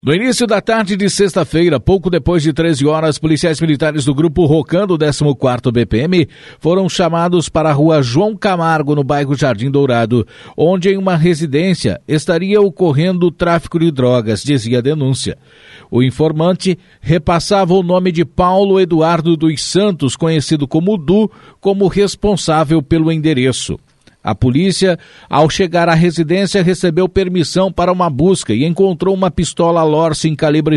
No início da tarde de sexta-feira, pouco depois de 13 horas, policiais militares do Grupo Rocan do 14º BPM foram chamados para a rua João Camargo, no bairro Jardim Dourado, onde em uma residência estaria ocorrendo o tráfico de drogas, dizia a denúncia. O informante repassava o nome de Paulo Eduardo dos Santos, conhecido como Du, como responsável pelo endereço. A polícia, ao chegar à residência, recebeu permissão para uma busca e encontrou uma pistola Lorcin calibre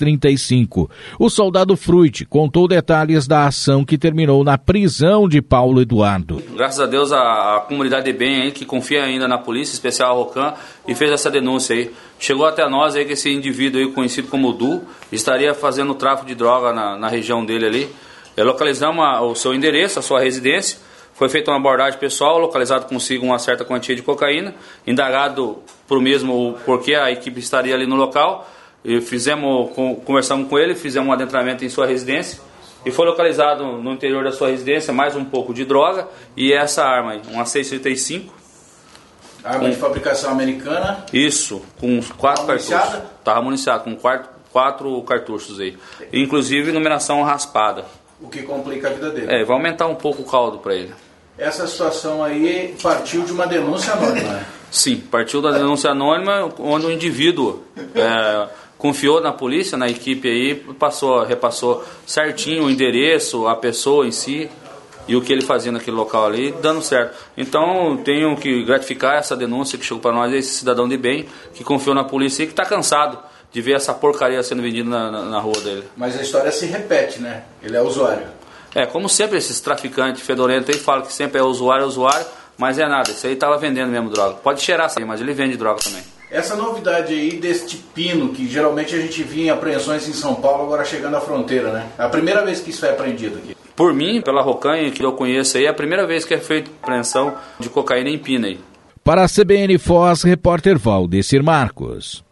6,35. O soldado Fruit contou detalhes da ação que terminou na prisão de Paulo Eduardo. Graças a Deus, a comunidade de bem aí, que confia ainda na Polícia Especial Rocan, e fez essa denúncia aí. Chegou até nós aí que esse indivíduo aí, conhecido como Du, estaria fazendo tráfico de droga na região dele ali. Localizamos o seu endereço, a sua residência. Foi feita uma abordagem pessoal, localizado consigo uma certa quantia de cocaína, indagado por mesmo porquê a equipe estaria ali no local. E conversamos com ele, fizemos um adentramento em sua residência e foi localizado no interior da sua residência mais um pouco de droga e essa arma aí, uma 6,35. Arma de fabricação americana? Isso, com 4 cartuchos. Estava municiado com 4 cartuchos aí, inclusive numeração raspada. O que complica a vida dele. Vai aumentar um pouco o caldo para ele. Essa situação aí partiu de uma denúncia anônima? Sim, partiu da denúncia anônima, onde o indivíduo confiou na polícia, na equipe aí, repassou certinho o endereço, a pessoa em si e o que ele fazia naquele local ali, dando certo. Então, tenho que gratificar essa denúncia que chegou para nós, esse cidadão de bem que confiou na polícia e que está cansado de ver essa porcaria sendo vendida na rua dele. Mas a história se repete, né? Ele é usuário. Como sempre, esses traficantes fedorentos aí falam que sempre é usuário, mas é nada, isso aí estava vendendo mesmo droga. Pode cheirar, mas ele vende droga também. Essa novidade aí deste pino, que geralmente a gente via em apreensões em São Paulo, agora chegando à fronteira, né? É a primeira vez que isso é apreendido aqui. Por mim, pela Rocan, que eu conheço aí, é a primeira vez que é feita apreensão de cocaína em pina aí. Para a CBN Foz, repórter Valdecir Marcos.